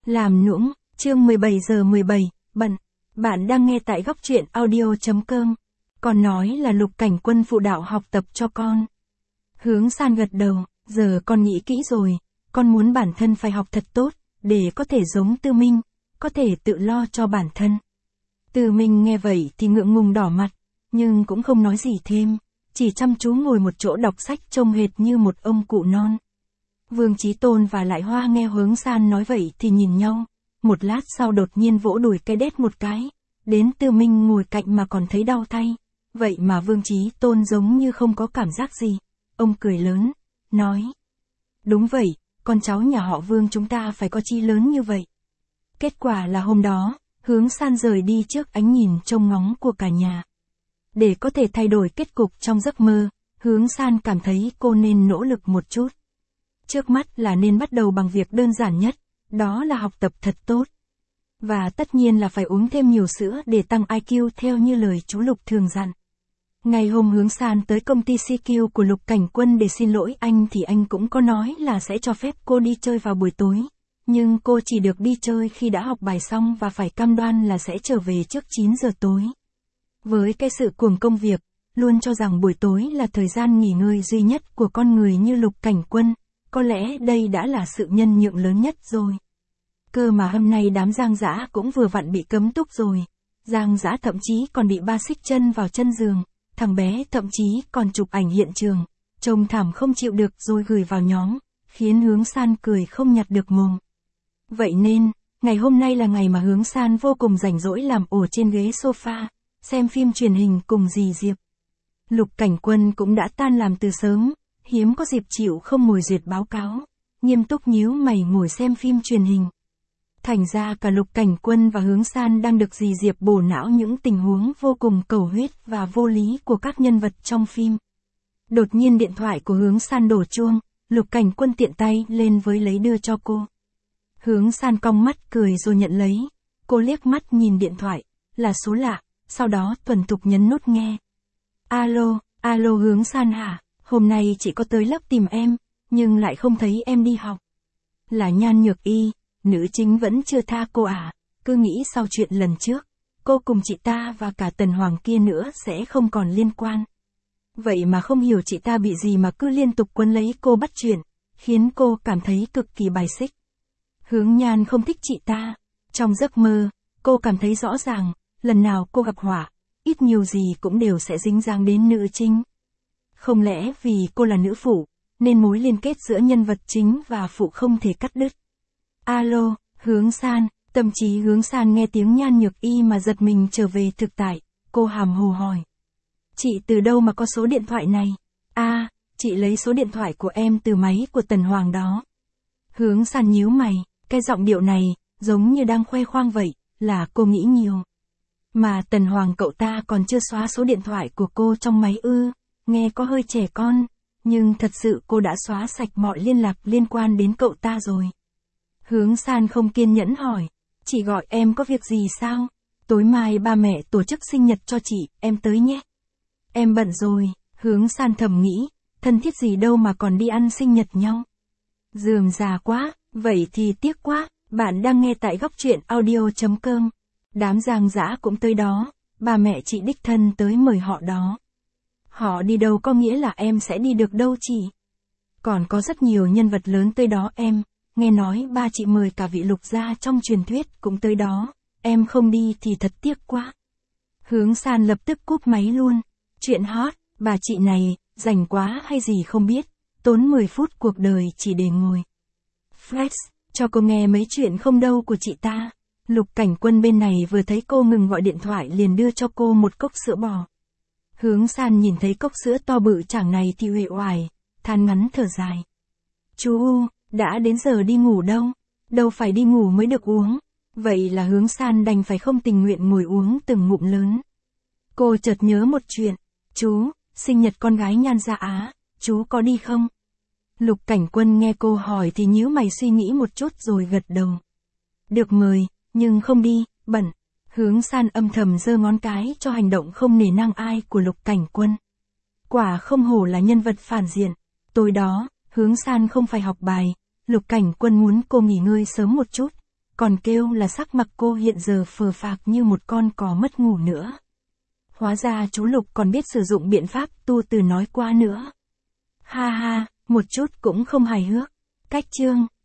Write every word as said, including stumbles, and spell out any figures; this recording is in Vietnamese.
Làm nũng, chương mười bảy giờ mười bảy, bận. Bạn đang nghe tại góc truyện audio chấm com. Con nói là Lục Cảnh Quân phụ đạo học tập cho con. Hướng San gật đầu, giờ con nghĩ kỹ rồi, con muốn bản thân phải học thật tốt, để có thể giống Tư Minh, có thể tự lo cho bản thân. Tư Minh nghe vậy thì ngượng ngùng đỏ mặt, nhưng cũng không nói gì thêm, chỉ chăm chú ngồi một chỗ đọc sách trông hệt như một ông cụ non. Vương Chí Tôn và Lại Hoa nghe Hướng San nói vậy thì nhìn nhau, một lát sau đột nhiên vỗ đùi cái đét một cái, đến Tư Minh ngồi cạnh mà còn thấy đau thay, vậy mà Vương Chí Tôn giống như không có cảm giác gì, ông cười lớn, nói. Đúng vậy, con cháu nhà họ Vương chúng ta phải có chi lớn như vậy. Kết quả là hôm đó, Hướng San rời đi trước ánh nhìn trông ngóng của cả nhà. Để có thể thay đổi kết cục trong giấc mơ, Hướng San cảm thấy cô nên nỗ lực một chút. Trước mắt là nên bắt đầu bằng việc đơn giản nhất, đó là học tập thật tốt. Và tất nhiên là phải uống thêm nhiều sữa để tăng i kiu theo như lời chú Lục thường dặn. Ngày hôm Hướng San tới công ty xê kiu của Lục Cảnh Quân để xin lỗi anh thì anh cũng có nói là sẽ cho phép cô đi chơi vào buổi tối. Nhưng cô chỉ được đi chơi khi đã học bài xong và phải cam đoan là sẽ trở về trước chín giờ tối. Với cái sự cuồng công việc, luôn cho rằng buổi tối là thời gian nghỉ ngơi duy nhất của con người như Lục Cảnh Quân, có lẽ đây đã là sự nhân nhượng lớn nhất rồi. Cơ mà hôm nay đám Giang Dã cũng vừa vặn bị cấm túc rồi. Giang Dã thậm chí còn bị ba xích chân vào chân giường, thằng bé thậm chí còn chụp ảnh hiện trường, trông thảm không chịu được rồi gửi vào nhóm, khiến Hướng San cười không nhặt được mồm. Vậy nên, ngày hôm nay là ngày mà Hướng San vô cùng rảnh rỗi làm ổ trên ghế sofa, xem phim truyền hình cùng dì Diệp. Lục Cảnh Quân cũng đã tan làm từ sớm, hiếm có dịp chịu không ngồi duyệt báo cáo, nghiêm túc nhíu mày ngồi xem phim truyền hình. Thành ra cả Lục Cảnh Quân và Hướng San đang được dì Diệp bổ não những tình huống vô cùng cầu huyết và vô lý của các nhân vật trong phim. Đột nhiên điện thoại của Hướng San đổ chuông, Lục Cảnh Quân tiện tay lên với lấy đưa cho cô. Hướng San cong mắt cười rồi nhận lấy, cô liếc mắt nhìn điện thoại, là số lạ, sau đó thuần thục nhấn nút nghe. Alo, alo Hướng San hả? Hôm nay chị có tới lớp tìm em, nhưng lại không thấy em đi học. Là Nhan Nhược Y, nữ chính vẫn chưa tha cô à, cứ nghĩ sau chuyện lần trước, cô cùng chị ta và cả Tần Hoàng kia nữa sẽ không còn liên quan. Vậy mà không hiểu chị ta bị gì mà cứ liên tục quấn lấy cô bắt chuyện, khiến cô cảm thấy cực kỳ bài xích. Hướng Nhan không thích chị ta. Trong giấc mơ, cô cảm thấy rõ ràng, lần nào cô gặp họa, ít nhiều gì cũng đều sẽ dính dáng đến nữ chính. Không lẽ vì cô là nữ phụ, nên mối liên kết giữa nhân vật chính và phụ không thể cắt đứt. Alo, Hướng San, tâm trí Hướng San nghe tiếng Nhan Nhược Y mà giật mình trở về thực tại, cô hàm hồ hỏi. Chị từ đâu mà có số điện thoại này? À, chị lấy số điện thoại của em từ máy của Tần Hoàng đó. Hướng San nhíu mày, cái giọng điệu này, giống như đang khoe khoang vậy, là cô nghĩ nhiều. Mà Tần Hoàng cậu ta còn chưa xóa số điện thoại của cô trong máy ư, nghe có hơi trẻ con, nhưng thật sự cô đã xóa sạch mọi liên lạc liên quan đến cậu ta rồi. Hướng San không kiên nhẫn hỏi, chị gọi em có việc gì sao? Tối mai ba mẹ tổ chức sinh nhật cho chị, em tới nhé. Em bận rồi, Hướng San thầm nghĩ, thân thiết gì đâu mà còn đi ăn sinh nhật nhau. Dườm già quá, vậy thì tiếc quá, bạn đang nghe tại góc truyện audio chấm com. Đám Giang Dã cũng tới đó, ba mẹ chị đích thân tới mời họ đó. Họ đi đâu có nghĩa là em sẽ đi được đâu chị. Còn có rất nhiều nhân vật lớn tới đó em, nghe nói ba chị mời cả vị Lục gia trong truyền thuyết cũng tới đó, em không đi thì thật tiếc quá. Hướng San lập tức cúp máy luôn, chuyện hot, bà chị này, rảnh quá hay gì không biết, tốn mười phút cuộc đời chỉ để ngồi flex, cho cô nghe mấy chuyện không đâu của chị ta. Lục Cảnh Quân bên này vừa thấy cô ngừng gọi điện thoại liền đưa cho cô một cốc sữa bò. Hướng San nhìn thấy cốc sữa to bự chảng này thì uể oải, than ngắn thở dài. Chú U, đã đến giờ đi ngủ đâu, đâu phải đi ngủ mới được uống. Vậy là Hướng San đành phải không tình nguyện ngồi uống từng ngụm lớn. Cô chợt nhớ một chuyện, chú, sinh nhật con gái Nhan Gia Á, chú có đi không? Lục Cảnh Quân nghe cô hỏi thì nhíu mày suy nghĩ một chút rồi gật đầu. Được mời, nhưng không đi, bận. Hướng San âm thầm giơ ngón cái cho hành động không nể nang ai của Lục Cảnh Quân. Quả không hổ là nhân vật phản diện. Tối đó, Hướng San không phải học bài, Lục Cảnh Quân muốn cô nghỉ ngơi sớm một chút, Còn kêu là sắc mặt cô hiện giờ phờ phạc như một con cò mất ngủ nữa. Hóa ra chú Lục còn biết sử dụng biện pháp tu từ nói qua nữa. Ha ha, một chút cũng không hài hước. Cách chương